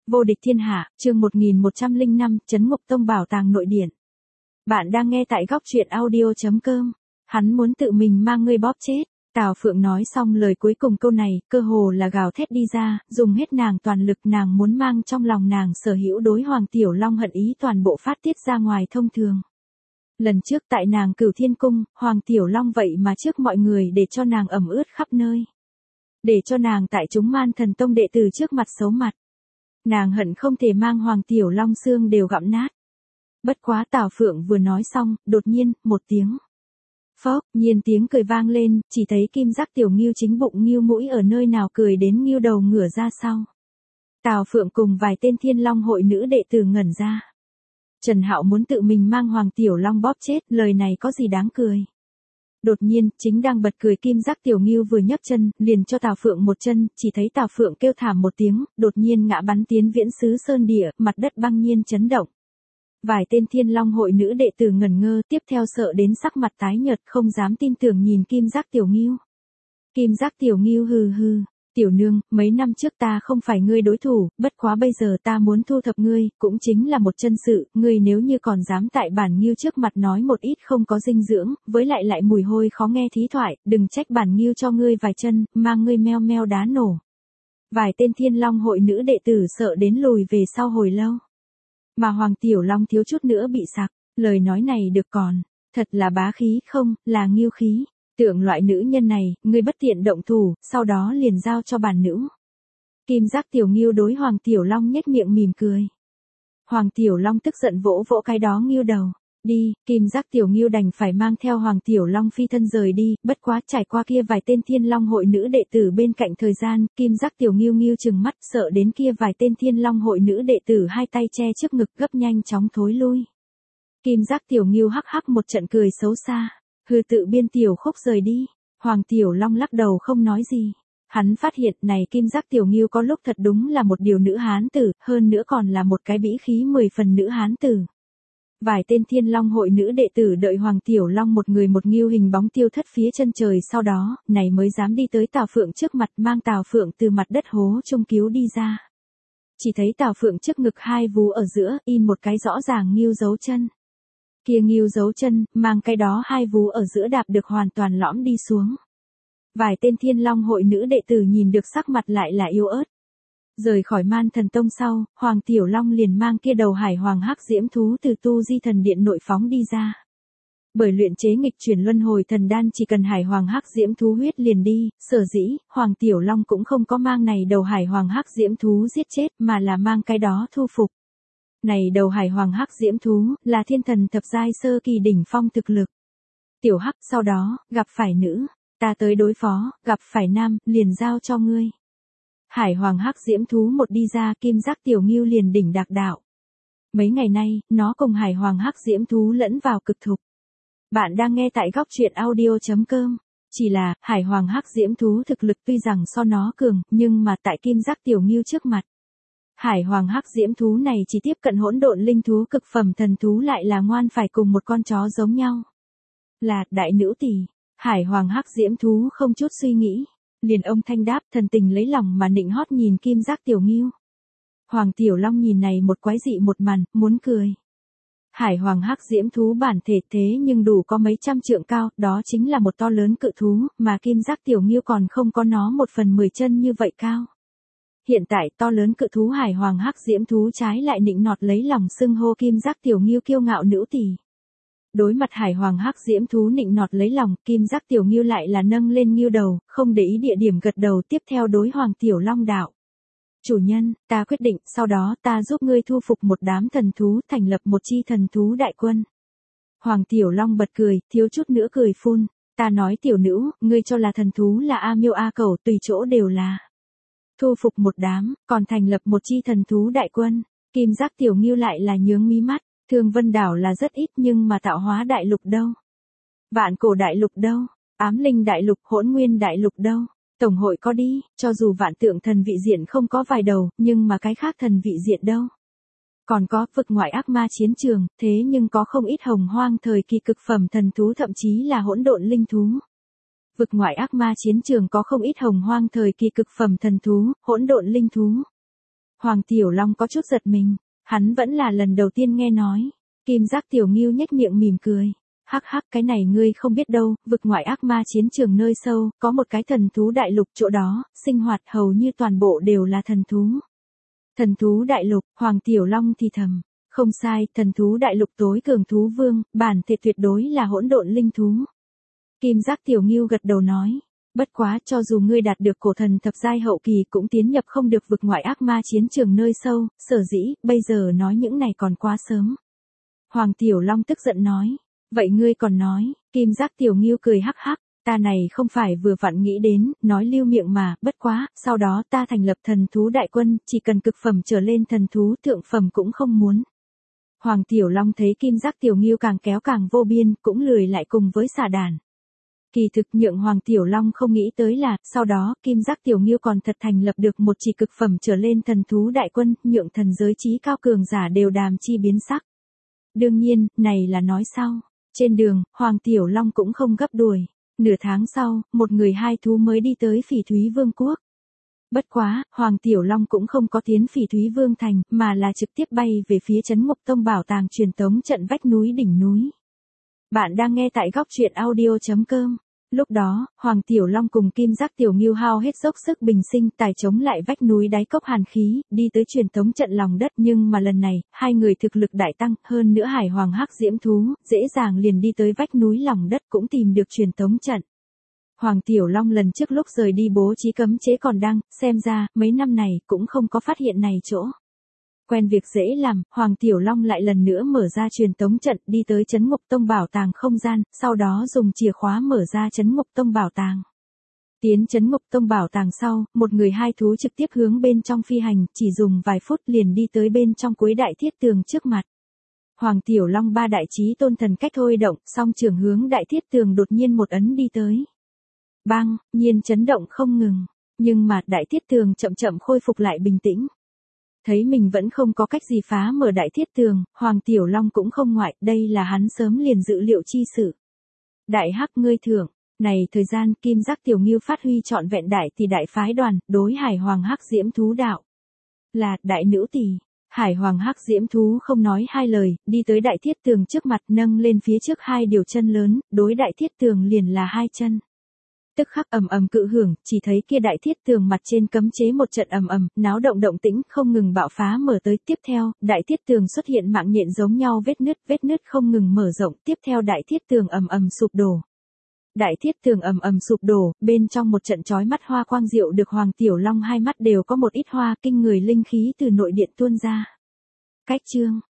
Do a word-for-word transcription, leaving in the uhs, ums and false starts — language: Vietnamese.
Vô địch thiên hạ, chương một nghìn một trăm lẻ năm, Trấn Ngục Tông bảo tàng nội điển. Bạn đang nghe tại góc truyện audio chấm com. Hắn muốn tự mình mang ngươi bóp chết. Tào Phượng nói xong lời cuối cùng câu này, cơ hồ là gào thét đi ra, dùng hết nàng toàn lực, nàng muốn mang trong lòng nàng sở hữu đối Hoàng Tiểu Long hận ý toàn bộ phát tiết ra ngoài thông thường. Lần trước tại nàng Cửu Thiên Cung, Hoàng Tiểu Long vậy mà trước mọi người để cho nàng ẩm ướt khắp nơi. Để cho nàng tại chúng Man Thần Tông đệ tử trước mặt xấu mặt. Nàng hận không thể mang Hoàng Tiểu Long xương đều gặm nát. Bất quá Tào Phượng vừa nói xong, đột nhiên, một tiếng. Phốc, nhiên tiếng cười vang lên, chỉ thấy Kim Giác Tiểu Ngưu chính bụng ngưu mũi ở nơi nào cười đến ngưu đầu ngửa ra sau. Tào Phượng cùng vài tên Thiên Long hội nữ đệ tử ngẩn ra. Trần Hạo muốn tự mình mang Hoàng Tiểu Long bóp chết, lời này có gì đáng cười. Đột nhiên, chính đang bật cười Kim Giác Tiểu Ngưu vừa nhấc chân, liền cho Tào Phượng một chân, chỉ thấy Tào Phượng kêu thảm một tiếng, đột nhiên ngã bắn tiến Viễn Xứ Sơn địa, mặt đất băng nhiên chấn động. Vài tên Thiên Long hội nữ đệ tử ngẩn ngơ, tiếp theo sợ đến sắc mặt tái nhợt, không dám tin tưởng nhìn Kim Giác Tiểu Ngưu. Kim Giác Tiểu Ngưu hừ hừ, tiểu nương, mấy năm trước ta không phải ngươi đối thủ, bất quá bây giờ ta muốn thu thập ngươi, cũng chính là một chân sự, ngươi nếu như còn dám tại bản Ngưu trước mặt nói một ít không có dinh dưỡng, với lại lại mùi hôi khó nghe thí thoại, đừng trách bản Ngưu cho ngươi vài chân, mang ngươi meo meo đá nổ. Vài tên Thiên Long hội nữ đệ tử sợ đến lùi về sau hồi lâu. Mà Hoàng Tiểu Long thiếu chút nữa bị sặc, lời nói này được còn, thật là bá khí không, là Ngưu khí. Tưởng loại nữ nhân này, ngươi bất tiện động thủ, sau đó liền giao cho bản nữ. Kim Giác Tiểu Ngưu đối Hoàng Tiểu Long nhếch miệng mỉm cười. Hoàng Tiểu Long tức giận vỗ vỗ cái đó ngưu đầu. Đi, Kim Giác Tiểu Ngưu đành phải mang theo Hoàng Tiểu Long phi thân rời đi, bất quá trải qua kia vài tên Thiên Long hội nữ đệ tử bên cạnh thời gian, Kim Giác Tiểu Ngưu ngưu chừng mắt sợ đến kia vài tên Thiên Long hội nữ đệ tử hai tay che trước ngực gấp nhanh chóng thối lui. Kim Giác Tiểu Ngưu hắc hắc một trận cười xấu xa. Hư tự biên tiểu khúc rời đi, Hoàng Tiểu Long lắc đầu không nói gì. Hắn phát hiện này Kim Giác Tiểu Ngưu có lúc thật đúng là một điều nữ hán tử, hơn nữa còn là một cái bĩ khí mười phần nữ hán tử. Vài tên Thiên Long hội nữ đệ tử đợi Hoàng Tiểu Long một người một ngưu hình bóng tiêu thất phía chân trời, sau đó, này mới dám đi tới Tào Phượng trước mặt, mang Tào Phượng từ mặt đất hố trung cứu đi ra. Chỉ thấy Tào Phượng trước ngực hai vú ở giữa, in một cái rõ ràng ngưu dấu chân. Kia ngưu dấu chân, mang cái đó hai vú ở giữa đạp được hoàn toàn lõm đi xuống. Vài tên Thiên Long hội nữ đệ tử nhìn được sắc mặt lại là yếu ớt. Rời khỏi Man Thần Tông sau, Hoàng Tiểu Long liền mang kia đầu hải hoàng hắc diễm thú từ Tu Di Thần Điện nội phóng đi ra. Bởi luyện chế nghịch chuyển luân hồi thần đan chỉ cần hải hoàng hắc diễm thú huyết liền đi, sở dĩ, Hoàng Tiểu Long cũng không có mang này đầu hải hoàng hắc diễm thú giết chết mà là mang cái đó thu phục. Này đầu hải hoàng hắc diễm thú, là thiên thần thập giai sơ kỳ đỉnh phong thực lực. Tiểu hắc sau đó, gặp phải nữ, ta tới đối phó, gặp phải nam, liền giao cho ngươi. Hải hoàng hắc diễm thú một đi ra, Kim Giác Tiểu Ngưu liền đỉnh đạc đạo. Mấy ngày nay, nó cùng hải hoàng hắc diễm thú lẫn vào cực thục. Bạn đang nghe tại góc truyện audio chấm com. Chỉ là, hải hoàng hắc diễm thú thực lực tuy rằng so nó cường, nhưng mà tại Kim Giác Tiểu Ngưu trước mặt. Hải hoàng hắc diễm thú này chỉ tiếp cận hỗn độn linh thú cực phẩm thần thú lại là ngoan phải cùng một con chó giống nhau. Là, đại nữ tỷ, hải hoàng hắc diễm thú không chút suy nghĩ. Liền ông thanh đáp thần tình lấy lòng mà nịnh hót nhìn Kim Giác Tiểu Ngưu. Hoàng Tiểu Long nhìn này một quái dị một màn, muốn cười. Hải hoàng hắc diễm thú bản thể thế nhưng đủ có mấy trăm trượng cao, đó chính là một to lớn cự thú, mà Kim Giác Tiểu Ngưu còn không có nó một phần mười chân như vậy cao. Hiện tại to lớn cự thú hải hoàng hắc diễm thú trái lại nịnh nọt lấy lòng xưng hô Kim Giác Tiểu Ngưu kiêu ngạo nữ tỷ. Đối mặt hải hoàng hắc diễm thú nịnh nọt lấy lòng, Kim Giác Tiểu Ngưu lại là nâng lên ngưu đầu, không để ý địa điểm gật đầu, tiếp theo đối Hoàng Tiểu Long đạo. Chủ nhân, ta quyết định, sau đó ta giúp ngươi thu phục một đám thần thú, thành lập một chi thần thú đại quân. Hoàng Tiểu Long bật cười, thiếu chút nữa cười phun, ta nói tiểu nữ, ngươi cho là thần thú là A Miêu A Cẩu, tùy chỗ đều là. Thu phục một đám, còn thành lập một chi thần thú đại quân. Kim Giác Tiểu Ngưu lại là nhướng mí mắt, Thương Vân đảo là rất ít nhưng mà tạo hóa đại lục đâu? Vạn cổ đại lục đâu? Ám linh đại lục, hỗn nguyên đại lục đâu? Tổng hội có đi, cho dù vạn tượng thần vị diện không có vài đầu, nhưng mà cái khác thần vị diện đâu? Còn có vực ngoại ác ma chiến trường, thế nhưng có không ít hồng hoang thời kỳ cực phẩm thần thú, thậm chí là hỗn độn linh thú. Vực ngoại ác ma chiến trường có không ít hồng hoang thời kỳ cực phẩm thần thú, hỗn độn linh thú. Hoàng Tiểu Long có chút giật mình, hắn vẫn là lần đầu tiên nghe nói. Kim Giác Tiểu Ngưu nhếch miệng mỉm cười. Hắc hắc, cái này ngươi không biết đâu, vực ngoại ác ma chiến trường nơi sâu, có một cái thần thú đại lục, chỗ đó, sinh hoạt hầu như toàn bộ đều là thần thú. Thần thú đại lục, Hoàng Tiểu Long thì thầm. Không sai, thần thú đại lục tối cường thú vương, bản thể tuyệt đối là hỗn độn linh thú. Kim Giác Tiểu Ngưu gật đầu nói. Bất quá, cho dù ngươi đạt được cổ thần thập giai hậu kỳ cũng tiến nhập không được vực ngoại ác ma chiến trường nơi sâu, sở dĩ, bây giờ nói những này còn quá sớm. Hoàng Tiểu Long tức giận nói. Vậy ngươi còn nói, Kim Giác Tiểu Ngưu cười hắc hắc, ta này không phải vừa vặn nghĩ đến, nói lưu miệng mà, bất quá, sau đó ta thành lập thần thú đại quân, chỉ cần cực phẩm trở lên thần thú thượng phẩm cũng không muốn. Hoàng Tiểu Long thấy Kim Giác Tiểu Ngưu càng kéo càng vô biên, cũng lười lại cùng với xà đàn. Kỳ thực nhượng Hoàng Tiểu Long không nghĩ tới là, sau đó, Kim Giác Tiểu Ngưu còn thật thành lập được một chỉ cực phẩm trở lên thần thú đại quân, nhượng thần giới trí cao cường giả đều đàm chi biến sắc. Đương nhiên, này là nói sau. Trên đường, Hoàng Tiểu Long cũng không gấp đuổi. Nửa tháng sau, một người hai thú mới đi tới Phỉ Thúy Vương quốc. Bất quá, Hoàng Tiểu Long cũng không có tiến Phỉ Thúy Vương thành, mà là trực tiếp bay về phía Trấn Ngục Tông bảo tàng truyền tống trận vách núi đỉnh núi. Bạn đang nghe tại góc truyện audio chấm com. Lúc đó, Hoàng Tiểu Long cùng Kim Giác Tiểu Ngưu hao hết dốc sức bình sinh tài chống lại vách núi đáy cốc hàn khí, đi tới truyền tống trận lòng đất, nhưng mà lần này, hai người thực lực đại tăng, hơn nữa Hải Hoàng Hắc Diễm thú, dễ dàng liền đi tới vách núi lòng đất cũng tìm được truyền tống trận. Hoàng Tiểu Long lần trước lúc rời đi bố trí cấm chế còn đang, xem ra, mấy năm này cũng không có phát hiện này chỗ. Quen việc dễ làm, Hoàng Tiểu Long lại lần nữa mở ra truyền tống trận, đi tới Trấn Ngục Tông bảo tàng không gian, sau đó dùng chìa khóa mở ra Trấn Ngục Tông bảo tàng. Tiến Trấn Ngục Tông bảo tàng sau, một người hai thú trực tiếp hướng bên trong phi hành, chỉ dùng vài phút liền đi tới bên trong cuối đại thiết tường trước mặt. Hoàng Tiểu Long ba đại chí tôn thần cách thôi động, song trường hướng đại thiết tường đột nhiên một ấn đi tới. Bang, nhiên chấn động không ngừng, nhưng mà đại thiết tường chậm chậm khôi phục lại bình tĩnh. Thấy mình vẫn không có cách gì phá mở đại thiết tường, Hoàng Tiểu Long cũng không ngoại, đây là hắn sớm liền dự liệu chi sự. Đại hắc ngươi thưởng, này thời gian Kim Giác Tiểu Ngưu phát huy trọn vẹn đại tỷ đại phái đoàn, đối Hải Hoàng Hắc Diễm thú đạo. Là, đại nữ tỷ. Hải Hoàng Hắc Diễm thú không nói hai lời, đi tới đại thiết tường trước mặt nâng lên phía trước hai điều chân lớn, đối đại thiết tường liền là hai chân. Tức khắc ầm ầm cự hưởng, chỉ thấy kia đại thiết tường mặt trên cấm chế một trận ầm ầm, náo động động tĩnh không ngừng bạo phá mở tới, tiếp theo, đại thiết tường xuất hiện mạng nhện giống nhau vết nứt, vết nứt không ngừng mở rộng, tiếp theo đại thiết tường ầm ầm sụp đổ. Đại thiết tường ầm ầm sụp đổ, bên trong một trận chói mắt hoa quang diệu được Hoàng Tiểu Long hai mắt đều có một ít hoa, kinh người linh khí từ nội điện tuôn ra. Cách chương